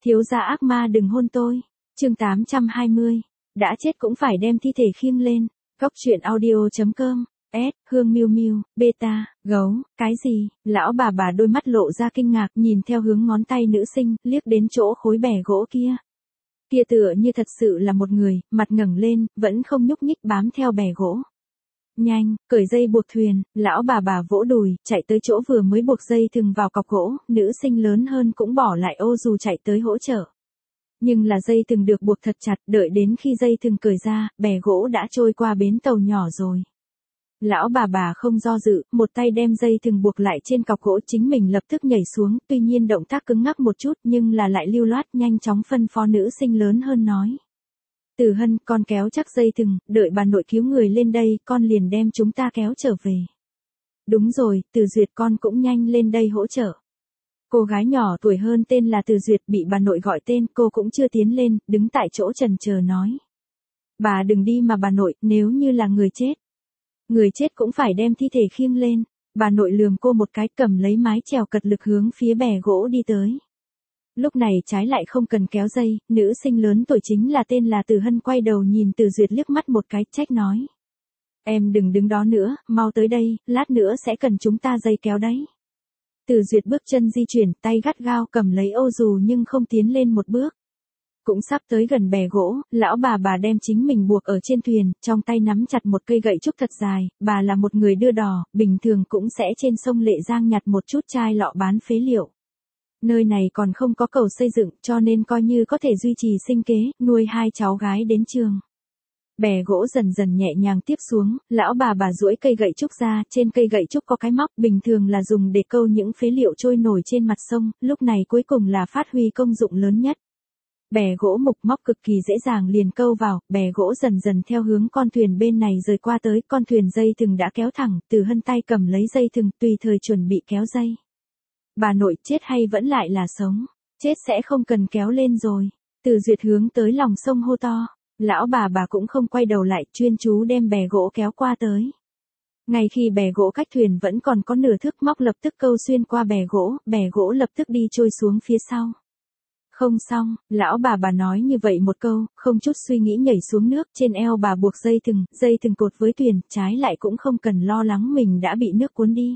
Thiếu gia ác ma đừng hôn tôi. Chương 820. Đã chết cũng phải đem thi thể khiêng lên. Cóc truyện audio.com. S, Hương Miu Miu, Beta, gấu, cái gì? Lão bà đôi mắt lộ ra kinh ngạc nhìn theo hướng ngón tay nữ sinh, liếc đến chỗ khối bè gỗ kia. Kia tựa như thật sự là một người, mặt ngẩng lên, vẫn không nhúc nhích bám theo bè gỗ. Nhanh, cởi dây buộc thuyền, lão bà vỗ đùi, chạy tới chỗ vừa mới buộc dây thừng vào cọc gỗ, nữ sinh lớn hơn cũng bỏ lại ô dù chạy tới hỗ trợ. Nhưng là dây thừng được buộc thật chặt, đợi đến khi dây thừng cởi ra, bè gỗ đã trôi qua bến tàu nhỏ rồi. Lão bà không do dự, một tay đem dây thừng buộc lại trên cọc gỗ, chính mình lập tức nhảy xuống, tuy nhiên động tác cứng ngắc một chút nhưng là lại lưu loát, nhanh chóng phân phó nữ sinh lớn hơn nói. Từ Hân, con kéo chắc dây thừng, đợi bà nội cứu người lên đây, con liền đem chúng ta kéo trở về. Đúng rồi, Từ Duyệt con cũng nhanh lên đây hỗ trợ. Cô gái nhỏ tuổi hơn tên là Từ Duyệt bị bà nội gọi tên, cô cũng chưa tiến lên, đứng tại chỗ chần chờ nói. Bà đừng đi mà bà nội, nếu như là người chết. Người chết cũng phải đem thi thể khiêng lên. Bà nội lườm cô một cái, cầm lấy mái chèo cật lực hướng phía bè gỗ đi tới. Lúc này trái lại không cần kéo dây, nữ sinh lớn tuổi chính là tên là Từ Hân quay đầu nhìn Từ Duyệt liếc mắt một cái, trách nói. Em đừng đứng đó nữa, mau tới đây, lát nữa sẽ cần chúng ta dây kéo đấy. Từ Duyệt bước chân di chuyển, tay gắt gao cầm lấy ô dù nhưng không tiến lên một bước. Cũng sắp tới gần bè gỗ, lão bà đem chính mình buộc ở trên thuyền, trong tay nắm chặt một cây gậy trúc thật dài, bà là một người đưa đò, bình thường cũng sẽ trên sông Lệ Giang nhặt một chút chai lọ bán phế liệu. Nơi này còn không có cầu xây dựng, cho nên coi như có thể duy trì sinh kế, nuôi hai cháu gái đến trường. Bè gỗ dần dần nhẹ nhàng tiếp xuống, lão bà duỗi cây gậy trúc ra, trên cây gậy trúc có cái móc, bình thường là dùng để câu những phế liệu trôi nổi trên mặt sông, lúc này cuối cùng là phát huy công dụng lớn nhất. Bè gỗ mục móc cực kỳ dễ dàng liền câu vào, bè gỗ dần dần theo hướng con thuyền bên này rời qua tới, con thuyền dây thừng đã kéo thẳng, Từ Hân tay cầm lấy dây thừng, tùy thời chuẩn bị kéo dây. Bà nội chết hay vẫn lại là sống? Chết sẽ không cần kéo lên rồi. Từ Duyệt hướng tới lòng sông hô to. Lão bà cũng không quay đầu lại, chuyên chú đem bè gỗ kéo qua tới. Ngay khi bè gỗ cách thuyền vẫn còn có nửa thước, móc lập tức câu xuyên qua bè gỗ lập tức đi trôi xuống phía sau. Không xong, lão bà nói như vậy một câu, không chút suy nghĩ nhảy xuống nước, trên eo bà buộc dây thừng cột với thuyền, trái lại cũng không cần lo lắng mình đã bị nước cuốn đi.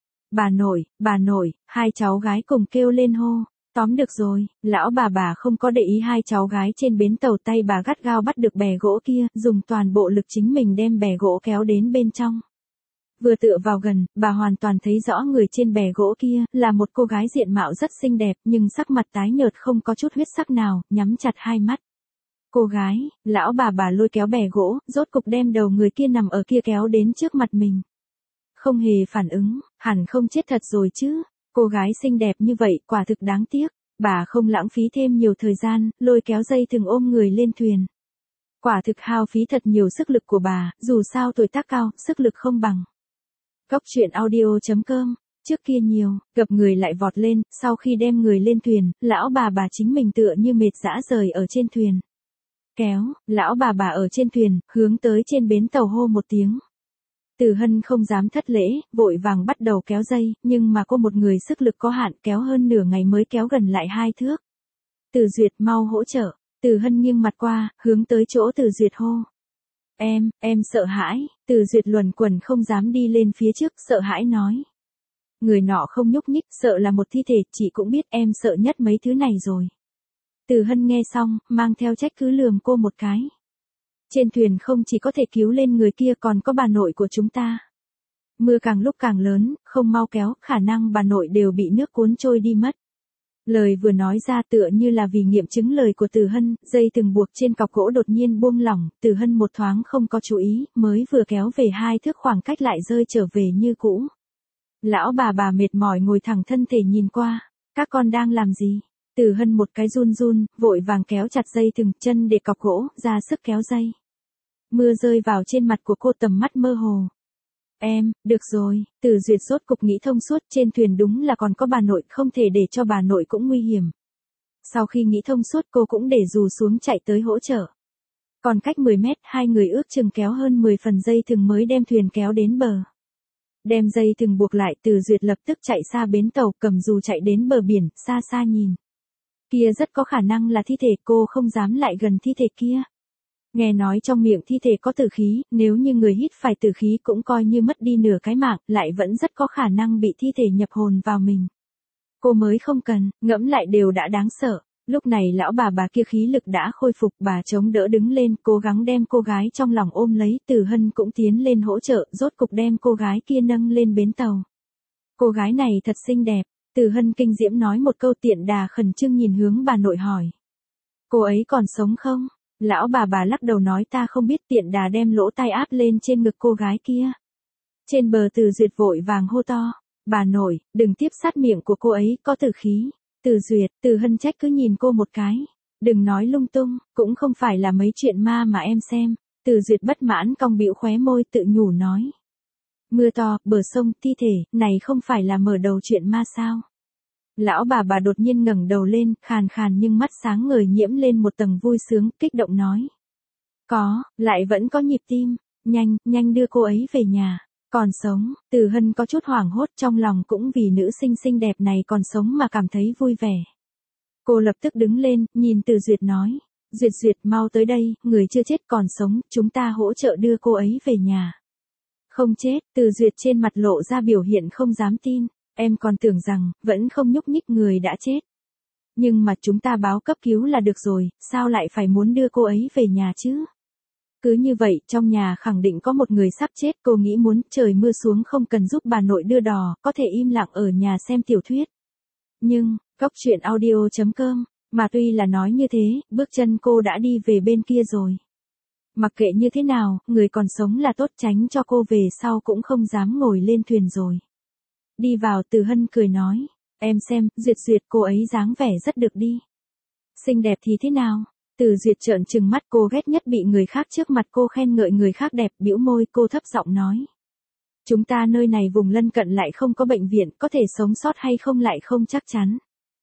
Bà nội, hai cháu gái cùng kêu lên hô. Tóm được rồi, lão bà không có để ý hai cháu gái trên bến tàu, tay bà gắt gao bắt được bè gỗ kia, dùng toàn bộ lực chính mình đem bè gỗ kéo đến bên trong. Vừa tựa vào gần, bà hoàn toàn thấy rõ người trên bè gỗ kia, là một cô gái diện mạo rất xinh đẹp, nhưng sắc mặt tái nhợt không có chút huyết sắc nào, nhắm chặt hai mắt. Cô gái, lão bà lôi kéo bè gỗ, rốt cục đem đầu người kia nằm ở kia kéo đến trước mặt mình. Không hề phản ứng, hẳn không chết thật rồi chứ. Cô gái xinh đẹp như vậy, quả thực đáng tiếc. Bà không lãng phí thêm nhiều thời gian, lôi kéo dây thừng ôm người lên thuyền. Quả thực hao phí thật nhiều sức lực của bà, dù sao tuổi tác cao, sức lực không bằng. Cóc truyện audio.com. Trước kia nhiều, gặp người lại vọt lên, sau khi đem người lên thuyền, lão bà chính mình tựa như mệt dã rời ở trên thuyền. Kéo, lão bà ở trên thuyền, hướng tới trên bến tàu hô một tiếng. Từ Hân không dám thất lễ, vội vàng bắt đầu kéo dây, nhưng mà cô một người sức lực có hạn, kéo hơn nửa ngày mới kéo gần lại 2 thước. Từ Duyệt mau hỗ trợ. Từ Hân nghiêng mặt qua, hướng tới chỗ Từ Duyệt hô. Em sợ hãi. Từ Duyệt luẩn quẩn không dám đi lên phía trước, sợ hãi nói. Người nọ không nhúc nhích, sợ là một thi thể, chị cũng biết em sợ nhất mấy thứ này rồi. Từ Hân nghe xong, mang theo trách cứ lườm cô một cái. Trên thuyền không chỉ có thể cứu lên người kia, còn có bà nội của chúng ta. Mưa càng lúc càng lớn, không mau kéo, khả năng bà nội đều bị nước cuốn trôi đi mất. Lời vừa nói ra tựa như là vì nghiệm chứng lời của Từ Hân, dây thừng buộc trên cọc gỗ đột nhiên buông lỏng, Từ Hân một thoáng không có chú ý, mới vừa kéo về 2 thước khoảng cách lại rơi trở về như cũ. Lão bà mệt mỏi ngồi thẳng thân thể nhìn qua. Các con đang làm gì? Từ Hân một cái run, vội vàng kéo chặt dây thừng, chân để cọc gỗ, ra sức kéo dây. Mưa rơi vào trên mặt của cô, tầm mắt mơ hồ. Được rồi, Từ Duyệt rốt cục nghĩ thông suốt, trên thuyền đúng là còn có bà nội, không thể để cho bà nội cũng nguy hiểm. Sau khi nghĩ thông suốt cô cũng để dù xuống chạy tới hỗ trợ. Còn cách 10 mét, hai người ước chừng kéo hơn 10 phần dây thừng mới đem thuyền kéo đến bờ. Đem dây thừng buộc lại, Từ Duyệt lập tức chạy xa bến tàu, cầm dù chạy đến bờ biển, xa xa nhìn. Kia rất có khả năng là thi thể, cô không dám lại gần thi thể kia. Nghe nói trong miệng thi thể có tử khí, nếu như người hít phải tử khí cũng coi như mất đi nửa cái mạng, lại vẫn rất có khả năng bị thi thể nhập hồn vào mình. Cô mới không cần, ngẫm lại đều đã đáng sợ. Lúc này lão bà kia khí lực đã khôi phục, bà chống đỡ đứng lên, cố gắng đem cô gái trong lòng ôm lấy, Từ Hân cũng tiến lên hỗ trợ, rốt cục đem cô gái kia nâng lên bến tàu. Cô gái này thật xinh đẹp, Từ Hân kinh diễm nói một câu. Tiện Đà khẩn trương nhìn hướng bà nội hỏi. Cô ấy còn sống không? Lão bà lắc đầu nói ta không biết. Tiện Đà đem lỗ tai áp lên trên ngực cô gái kia. Trên bờ Từ Duyệt vội vàng hô to. Bà nội, đừng tiếp sát miệng của cô ấy, có tử khí. Từ Duyệt, Từ Hân trách cứ nhìn cô một cái. Đừng nói lung tung, cũng không phải là mấy chuyện ma mà em xem. Từ Duyệt bất mãn cong bĩu khóe môi tự nhủ nói. Mưa to, bờ sông, thi thể, này không phải là mở đầu chuyện ma sao? Lão bà đột nhiên ngẩng đầu lên, khàn khàn nhưng mắt sáng ngời nhiễm lên một tầng vui sướng, kích động nói. Có, lại vẫn có nhịp tim, nhanh đưa cô ấy về nhà. Còn sống, Từ Hân có chút hoảng hốt, trong lòng cũng vì nữ sinh xinh đẹp này còn sống mà cảm thấy vui vẻ. Cô lập tức đứng lên, nhìn Từ Duyệt nói. Duyệt mau tới đây, người chưa chết còn sống, chúng ta hỗ trợ đưa cô ấy về nhà. Không chết, Từ Duyệt trên mặt lộ ra biểu hiện không dám tin. Em còn tưởng rằng, vẫn không nhúc nhích, người đã chết. Nhưng mà chúng ta báo cấp cứu là được rồi, sao lại phải muốn đưa cô ấy về nhà chứ? Cứ như vậy, trong nhà khẳng định có một người sắp chết, cô nghĩ muốn trời mưa xuống không cần giúp bà nội đưa đò, có thể im lặng ở nhà xem tiểu thuyết. Nhưng, góc truyện audio.com, mà tuy là nói như thế, bước chân cô đã đi về bên kia rồi. Mặc kệ như thế nào, người còn sống là tốt, tránh cho cô về sau cũng không dám ngồi lên thuyền rồi. Đi vào, Từ Hân cười nói. Em xem, Duyệt cô ấy dáng vẻ rất được đi. Xinh đẹp thì thế nào? Từ Duyệt trợn trừng mắt, cô ghét nhất bị người khác trước mặt cô khen ngợi người khác đẹp, bĩu môi, cô thấp giọng nói. Chúng ta nơi này vùng lân cận lại không có bệnh viện, có thể sống sót hay không lại không chắc chắn.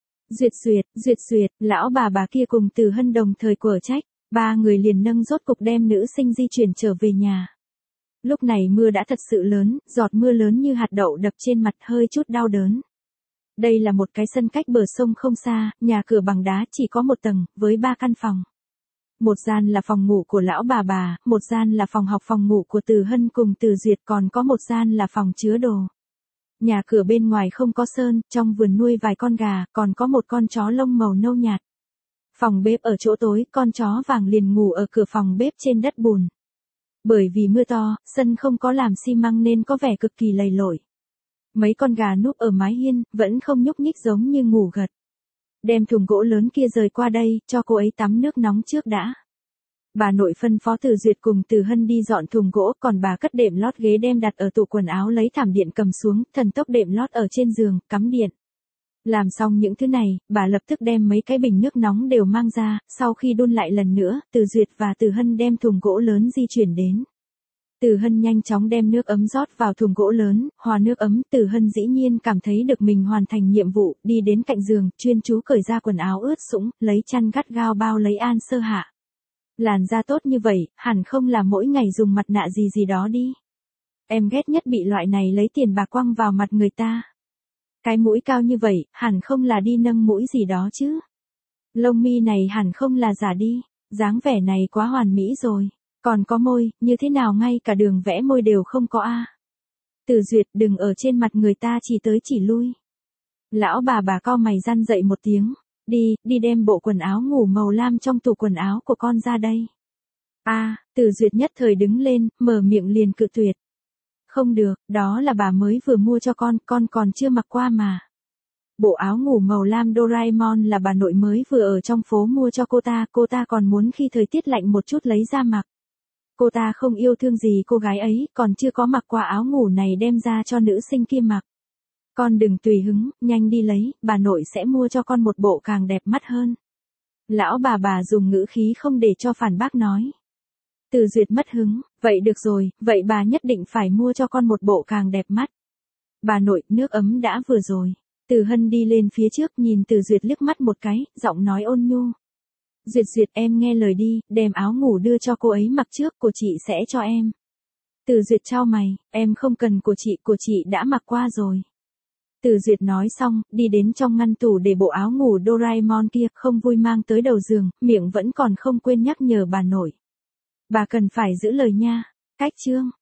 Duyệt, lão bà kia cùng Từ Hân đồng thời quở trách, ba người liền nâng rốt cục đem nữ sinh di chuyển trở về nhà. Lúc này mưa đã thật sự lớn, giọt mưa lớn như hạt đậu đập trên mặt hơi chút đau đớn. Đây là một cái sân cách bờ sông không xa, nhà cửa bằng đá chỉ có một tầng, với 3 căn phòng. Một gian là phòng ngủ của lão bà, một gian là phòng học phòng ngủ của Từ Hân cùng Từ Duyệt, còn có một gian là phòng chứa đồ. Nhà cửa bên ngoài không có sơn, trong vườn nuôi vài con gà, còn có một con chó lông màu nâu nhạt. Phòng bếp ở chỗ tối, con chó vàng liền ngủ ở cửa phòng bếp trên đất bùn. Bởi vì mưa to, sân không có làm xi măng nên có vẻ cực kỳ lầy lội. Mấy con gà núp ở mái hiên, vẫn không nhúc nhích giống như ngủ gật. Đem thùng gỗ lớn kia rời qua đây, cho cô ấy tắm nước nóng trước đã. Bà nội phân phó Từ Duyệt cùng Từ Hân đi dọn thùng gỗ, còn bà cất đệm lót ghế đem đặt ở tủ quần áo, lấy thảm điện cầm xuống, thần tốc đệm lót ở trên giường, cắm điện. Làm xong những thứ này, bà lập tức đem mấy cái bình nước nóng đều mang ra, sau khi đun lại lần nữa, Từ Duyệt và Từ Hân đem thùng gỗ lớn di chuyển đến. Từ Hân nhanh chóng đem nước ấm rót vào thùng gỗ lớn, hòa nước ấm, Từ Hân dĩ nhiên cảm thấy được mình hoàn thành nhiệm vụ, đi đến cạnh giường, chuyên chú cởi ra quần áo ướt sũng, lấy chăn gắt gao bao lấy An Sơ Hạ. Làn da tốt như vậy, hẳn không là mỗi ngày dùng mặt nạ gì đó đi. Em ghét nhất bị loại này lấy tiền bạc quăng vào mặt người ta. Cái mũi cao như vậy, hẳn không là đi nâng mũi gì đó chứ. Lông mi này hẳn không là giả đi, dáng vẻ này quá hoàn mỹ rồi. Còn có môi, như thế nào ngay cả đường vẽ môi đều không có a. Từ Duyệt, đừng ở trên mặt người ta chỉ tới chỉ lui. Lão bà cau mày răn dậy một tiếng. Đi đem bộ quần áo ngủ màu lam trong tủ quần áo của con ra đây. Từ Duyệt nhất thời đứng lên, mở miệng liền cự tuyệt. Không được, đó là bà mới vừa mua cho con còn chưa mặc qua mà. Bộ áo ngủ màu lam Doraemon là bà nội mới vừa ở trong phố mua cho cô ta còn muốn khi thời tiết lạnh một chút lấy ra mặc. Cô ta không yêu thương gì cô gái ấy, còn chưa có mặc qua áo ngủ này đem ra cho nữ sinh kia mặc. Con đừng tùy hứng, nhanh đi lấy, bà nội sẽ mua cho con một bộ càng đẹp mắt hơn. Lão bà dùng ngữ khí không để cho phản bác nói. Từ Duyệt mất hứng, vậy được rồi, vậy bà nhất định phải mua cho con một bộ càng đẹp mắt. Bà nội, nước ấm đã vừa rồi. Từ Hân đi lên phía trước nhìn Từ Duyệt liếc mắt một cái, giọng nói ôn nhu. Duyệt em nghe lời đi, đem áo ngủ đưa cho cô ấy mặc trước, của chị sẽ cho em. Từ Duyệt chau mày, em không cần của chị đã mặc qua rồi. Từ Duyệt nói xong, đi đến trong ngăn tủ để bộ áo ngủ Doraemon kia, không vui mang tới đầu giường, miệng vẫn còn không quên nhắc nhở bà nội. Bà cần phải giữ lời nha. Cách chương